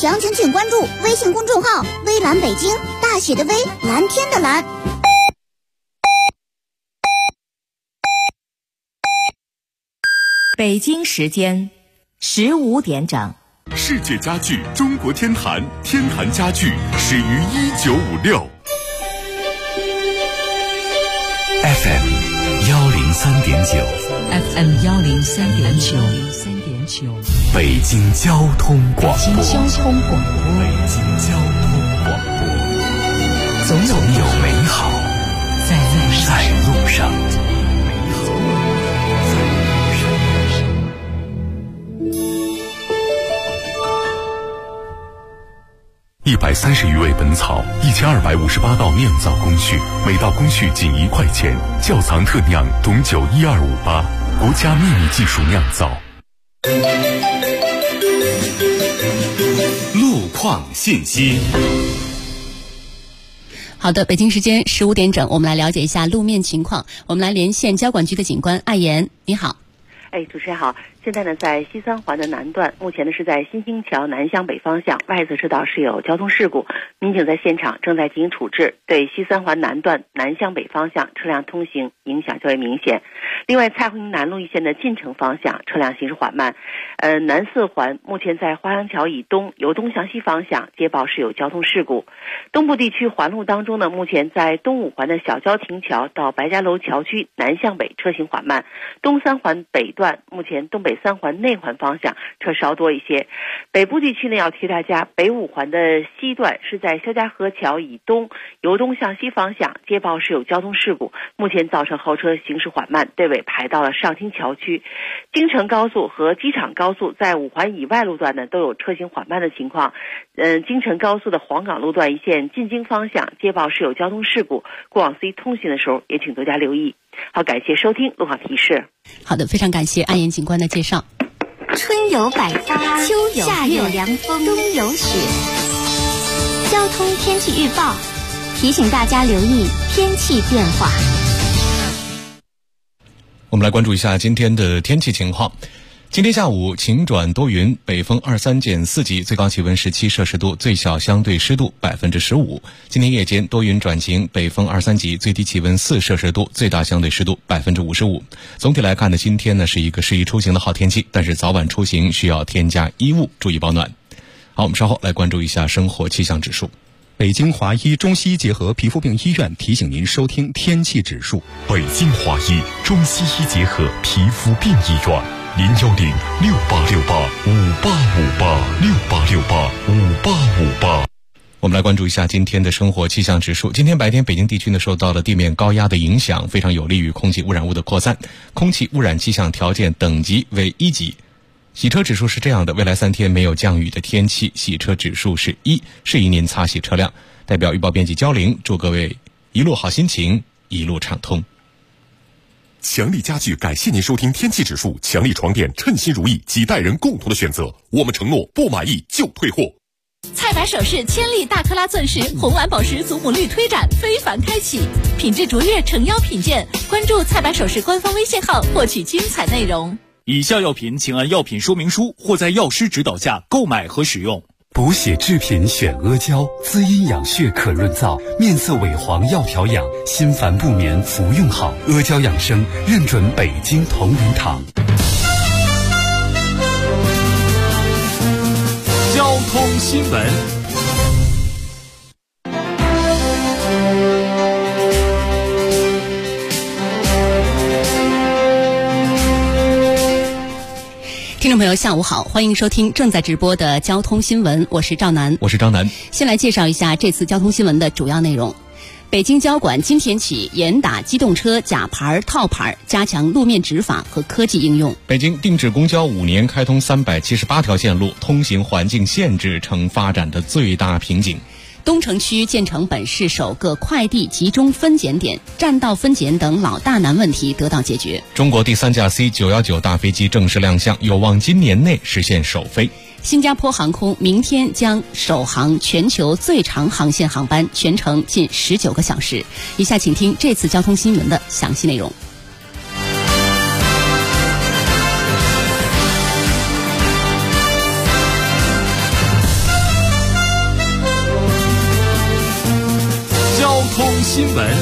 详情请关注微信公众号“微蓝北京”，大写的微，蓝天的蓝。 北京时间15点整。 世界家具中国天坛，天坛家具始于1956。 FM 103.9 FM 103.9 北京交通广播。 北京交通广播，总有美好在路上。 130余味本草，1258道酿造工序，每道工序仅1块钱。窖藏特酿董酒12588，国家秘密技术酿造。路况信息。 好的，北京时间15点整，我们来了解一下路面情况。我们来连线交管局的警官艾岩，你好。 主持人好。现在呢，在西三环的南段，目前呢是在新兴桥南向北方向外侧车道是有交通事故，民警在现场正在进行处置，对西三环南段南向北方向车辆通行影响较为明显。另外，蔡胡营南路一线的进城方向车辆行驶缓慢。南四环目前在花乡桥以东由东向西方向接报是有交通事故。东部地区环路当中呢，目前在东五环的小交亭桥到白家楼桥区南向北车行缓慢。东三环北段目前东北三环内环方向车稍多一些。北部地区呢，要提大家，北五环的西段是在肖家河桥以东由东向西方向接报是有交通事故，目前造成后车行驶缓慢，队尾排到了上清桥区。京承高速和机场高速在五环以外路段呢都有车行缓慢的情况。京承高速的黄岗路段一线进京方向接报是有交通事故，过往 C 通行的时候也请多加留意。好，感谢收听路况提示。 好的，非常感谢艾岩警官的介绍。 春有百花，秋有夏有凉风，冬有雪。交通天气预报提醒大家留意天气变化。 我们来关注一下今天的天气情况。今天下午晴转多云，北风23减4级，最高气温17摄氏度，最小相对湿度15%。今天夜间多云转晴，北风23级，最低气温4摄氏度，最大相对湿度55%。总体来看呢，今天呢是一个适宜出行的好天气，但是早晚出行需要添加衣物，注意保暖。好，我们稍后来关注一下生活气象指数。 北京华医中西医结合皮肤病医院提醒您收听天气指数。 北京华医中西医结合皮肤病医院，0106868585858，6885858。 我们来关注一下今天的生活气象指数。今天白天北京地区呢受到了地面高压的影响，非常有利于空气污染物的扩散，空气污染气象条件等级为1级。洗车指数是这样的，未来3天没有降雨的天气，洗车指数是1，适宜您擦洗车辆。代表预报编辑焦玲，祝各位一路好心情，一路畅通。 强力家具感谢您收听天气指数。强力床垫称心如意，几代人共同的选择，我们承诺不满意就退货。 菜百首饰千粒大克拉钻石红蓝宝石祖母绿推展非凡开启，品质卓越，诚邀品鉴。关注菜百首饰官方微信号获取精彩内容。 以下药品请按药品说明书或在药师指导下购买和使用。 补血制品选阿胶，滋阴养血可润燥，面色萎黄要调养，心烦不眠服用好。阿胶养生认准北京同仁堂。 交通新闻。 听众朋友下午好，欢迎收听正在直播的交通新闻，我是赵楠。 我是张楠。 先来介绍一下这次交通新闻的主要内容。北京交管今天起严打机动车假牌套牌，加强路面执法和科技应用。 北京定制公交5年开通378条线路，通行环境限制成发展的最大瓶颈。 东城区建成本市首个快递集中分拣点，占道分拣等老大难问题得到解决。 中国第3架 C919大飞机正式亮相，有望今年内实现首飞。 新加坡航空明天将首航全球最长航线航班，全程近19个小时。以下请听这次交通新闻的详细内容。 新闻。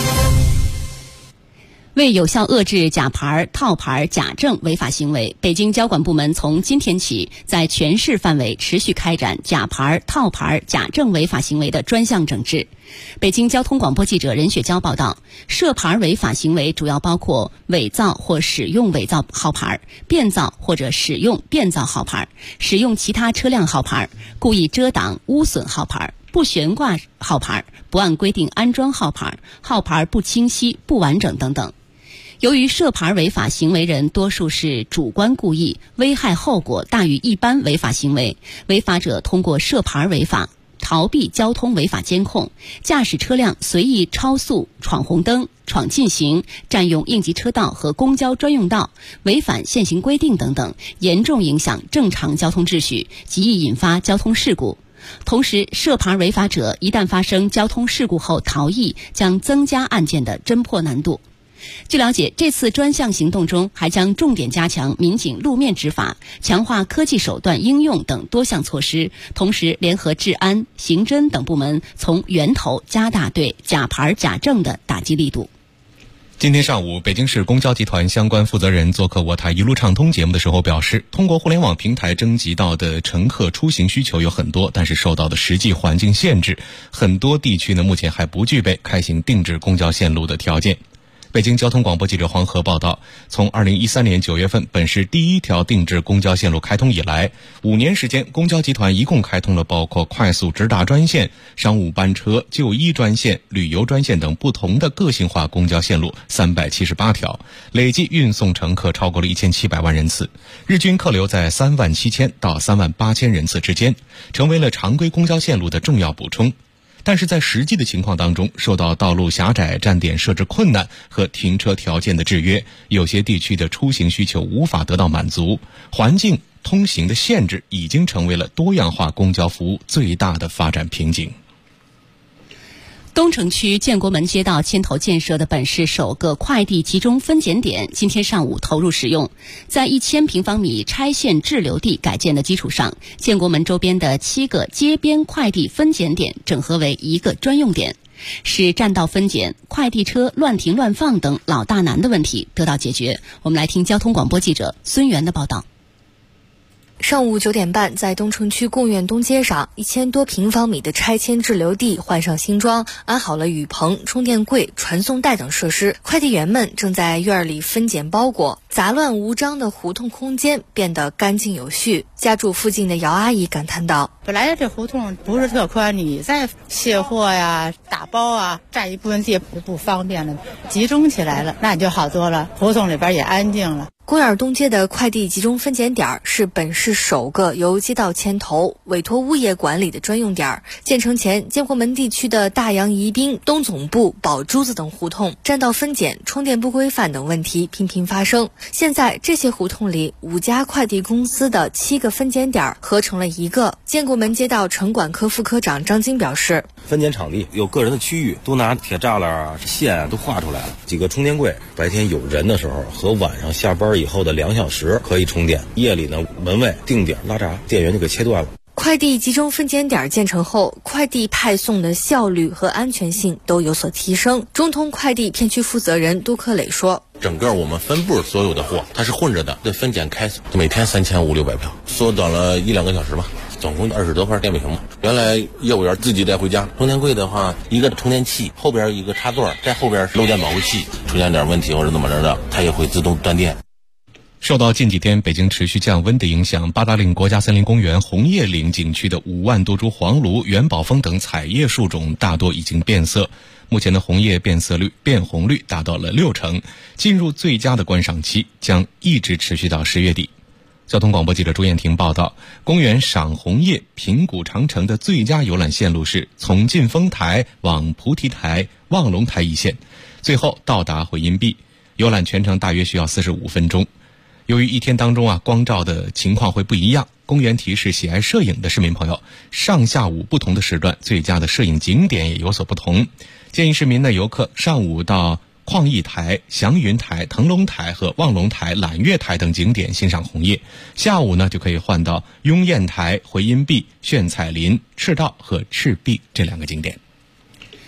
为有效遏制假牌、套牌、假证违法行为，北京交管部门从今天起，在全市范围持续开展假牌、套牌、假证违法行为的专项整治。北京交通广播记者任雪娇报道，涉牌违法行为主要包括伪造或使用伪造号牌、变造或者使用变造号牌、使用其他车辆号牌、故意遮挡、污损号牌、不悬挂号牌、不按规定安装号牌、号牌不清晰、不完整等等。由于涉牌违法行为人多数是主观故意，危害后果大于一般违法行为，违法者通过涉牌违法逃避交通违法监控，驾驶车辆随意超速、闯红灯、闯禁行、占用应急车道和公交专用道、违反限行规定等等，严重影响正常交通秩序，极易引发交通事故。同时，涉牌违法者一旦发生交通事故后逃逸，将增加案件的侦破难度。据了解，这次专项行动中还将重点加强民警路面执法，强化科技手段应用等多项措施，同时联合治安、刑侦等部门从源头加大对假牌假证的打击力度。 今天上午，北京市公交集团相关负责人做客我台一路畅通节目的时候表示，通过互联网平台征集到的乘客出行需求有很多，但是受到的实际环境限制，很多地区呢目前还不具备开行定制公交线路的条件。北京交通广播记者黄河报道，从2013年9月份本市第一条定制公交线路开通以来，5年时间，公交集团一共开通了包括快速直达专线、商务班车、就医专线、旅游专线等不同的个性化公交线路378条，累计运送乘客超过了1700万人次，日均客流在37000到38000人次之间，成为了常规公交线路的重要补充。但是在实际的情况当中，受到道路狭窄、站点设置困难和停车条件的制约，有些地区的出行需求无法得到满足，环境通行的限制已经成为了多样化公交服务最大的发展瓶颈。 东城区建国门街道牵头建设的本市首个快递集中分拣点今天上午投入使用，在1000平方米拆线滞留地改建的基础上，建国门周边的7个街边快递分拣点整合为一个专用点，使占道分拣、快递车乱停乱放等老大难的问题得到解决。我们来听交通广播记者孙源的报道。 上午9点半，在东城区贡院东街上，1000多平方米的拆迁滞留地换上新装，安好了雨棚、充电柜、传送带等设施。快递员们正在院里分拣包裹，杂乱无章的胡同空间变得干净有序。家住附近的姚阿姨感叹道：“ 本来这胡同不是特宽，你再卸货呀、打包啊，占一部分地就不方便了，集中起来了，那你就好多了，胡同里边也安静了。” 公园东街的快递集中分拣点是本市首个由街道牵头、委托物业管理的专用点。建成前，建国门地区的大洋宜宾、东总部、宝珠子等胡同占道分拣、充电不规范等问题频频发生。现在这些胡同里5家快递公司的7个分拣点合成了一个。建国门街道城管科副科长张金表示， 分拣场地有个人的区域，都拿铁栅栏、线都画出来了，几个充电柜，白天有人的时候和晚上下班以后的2小时可以充电，夜里呢门卫定点拉闸，电源就给切断了。 快递集中分拣点建成后，快递派送的效率和安全性都有所提升。中通快递片区负责人杜克磊说， 整个我们分部所有的货它是混着的，这分拣开每天3500-600票，缩短了1-2个小时吧，总共20多块电瓶嘛。原来业务员自己带回家，充电柜的话，一个充电器后边一个插座，在后边是漏电保护器，出现点问题或者怎么着的，它也会自动断电。 受到近几天北京持续降温的影响，八达岭国家森林公园红叶岭景区的5万多株黄栌、元宝枫等采叶树种大多已经变色，目前的红叶变红率达到了60%，进入最佳的观赏期，将一直持续到10月底。交通广播记者朱艳婷报道，公园赏红叶平谷长城的最佳游览线路是从晋丰台往菩提台、望龙台一线，最后到达回音壁，游览全程大约需要45分钟。由于一天当中光照的情况会不一样，公园提示喜爱摄影的市民朋友，上下午不同的时段最佳的摄影景点也有所不同。建议市民的游客上午到旷逸台、祥云台、腾龙台和望龙台、揽月台等景点欣赏红叶，下午呢就可以换到雍燕台、回音壁、炫彩林、赤道和赤壁这2个景点。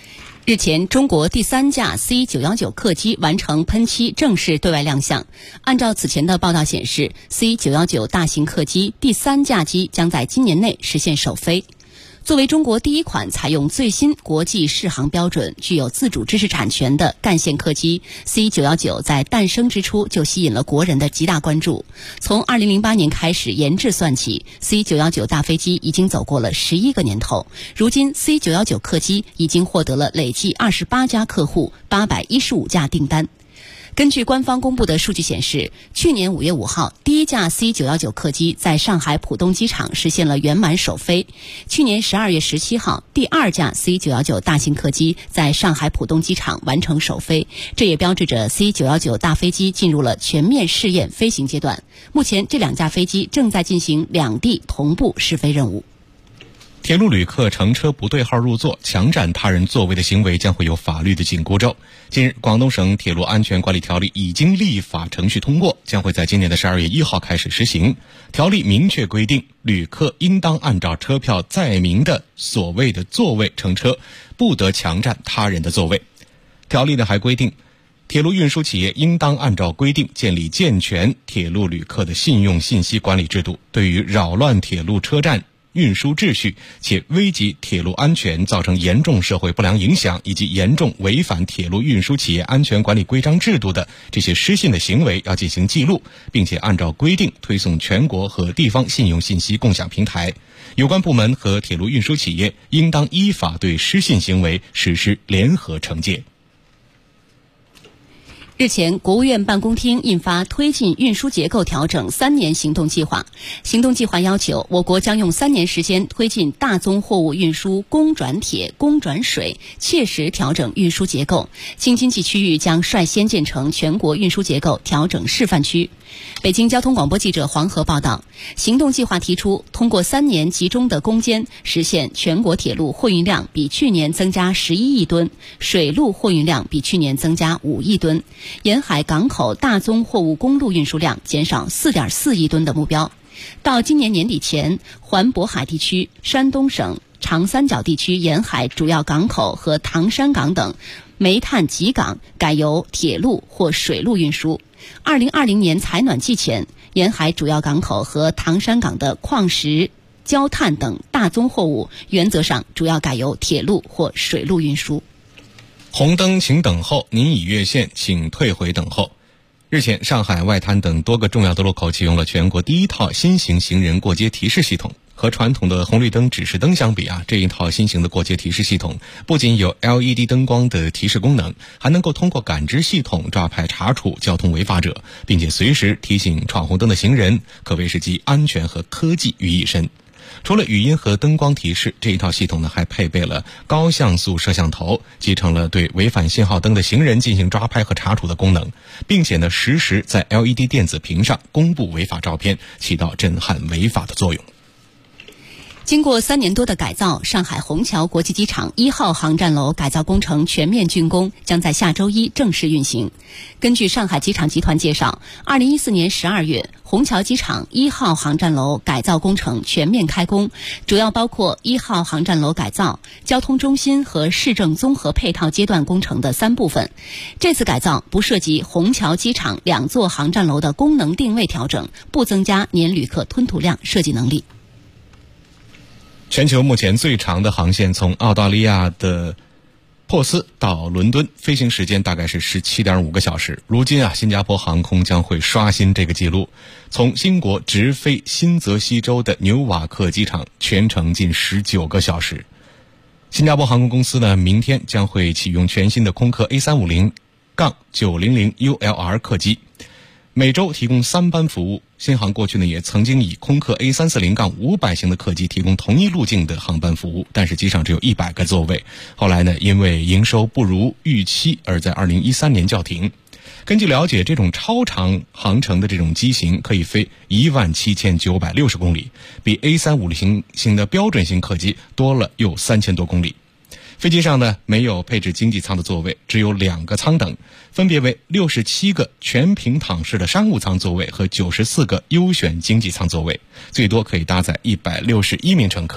日前，中国第3架 C919客机完成喷漆正式对外亮相。按照此前的报道显示， C919 大型客机第3架机将在今年内实现首飞。作为中国第一款采用最新国际适航标准、具有自主知识产权的干线客机 ，C919 在诞生之初就吸引了国人的极大关注。从2008年开始研制算起， C919 大飞机已经走过了11个年头。如今 C919 客机已经获得了累计28家客户、815架订单。根据官方公布的数据显示，去年5月5号，第一架 C919 客机在上海浦东机场实现了圆满首飞。去年12月17号，第2架 C919 大型客机在上海浦东机场完成首飞，这也标志着 C919 大飞机进入了全面试验飞行阶段。目前，这2架飞机正在进行两地同步试飞任务。 铁路旅客乘车不对号入座、强占他人座位的行为将会有法律的紧箍咒。近日，广东省铁路安全管理条例已经立法程序通过，将会在今年的12月1号开始实行。条例明确规定，旅客应当按照车票载明的所谓的座位乘车，不得强占他人的座位。条例呢还规定，铁路运输企业应当按照规定建立健全铁路旅客的信用信息管理制度，对于扰乱铁路车站运输秩序且危及铁路安全、造成严重社会不良影响以及严重违反铁路运输企业安全管理规章制度的这些失信的行为要进行记录，并且按照规定推送全国和地方信用信息共享平台。有关部门和铁路运输企业应当依法对失信行为实施联合惩戒。 日前，国务院办公厅印发推进运输结构调整3年行动计划。行动计划要求，我国将用3年时间推进大宗货物运输公转铁、公转水，切实调整运输结构。京津冀区域将率先建成全国运输结构调整示范区。北京交通广播记者黄河报道，行动计划提出，通过3年集中的攻坚，实现全国铁路货运量比去年增加11亿吨，水路货运量比去年增加5亿吨，沿海港口大宗货物公路运输量减少 4.4 亿吨的目标。到今年年底前，环渤海地区、山东省长三角地区沿海主要港口和唐山港等煤炭集港改由铁路或水路运输。2020年采暖季前，沿海主要港口和唐山港的矿石、焦炭等大宗货物原则上主要改由铁路或水路运输。 红灯请等候，您已越线请退回等候。日前，上海外滩等多个重要的路口启用了全国第一套新型行人过街提示系统。和传统的红绿灯指示灯相比这一套新型的过街提示系统不仅有 LED 灯光的提示功能，还能够通过感知系统抓拍查处交通违法者，并且随时提醒闯红灯的行人，可谓是集安全和科技于一身。除了语音和灯光提示，这一套系统呢还配备了高像素摄像头，集成了对违反信号灯的行人进行抓拍和查处的功能，并且呢实时在 LED 电子屏上公布违法照片，起到震撼违法的作用。 经过3年多的改造，上海虹桥国际机场1号航站楼改造工程全面竣工，将在下周一正式运行。根据上海机场集团介绍，2014年12月，虹桥机场1号航站楼改造工程全面开工，主要包括1号航站楼改造、交通中心和市政综合配套阶段工程的3部分。这次改造不涉及虹桥机场2座航站楼的功能定位调整，不增加年旅客吞吐量、设计能力。 全球目前最长的航线从澳大利亚的珀斯到伦敦，飞行时间大概是 17.5 个小时。如今新加坡航空将会刷新这个记录，从新国直飞新泽西州的纽瓦克机场，全程近19个小时。新加坡航空公司呢，明天将会启用全新的空客 A350-900ULR 客机，每周提供3班服务。新航过去呢也曾经以空客 A340-500 型的客机提供同一路径的航班服务，但是机上只有100个座位。后来呢，因为营收不如预期，而在2013年叫停。根据了解，这种超长航程的这种机型可以飞17960公里，比 A350 型的标准型客机多了有3000多公里。飞机上呢没有配置经济舱的座位，只有2个舱等，分别为67个全平躺式的商务舱座位和94个优选经济舱座位，最多可以搭载161名乘客。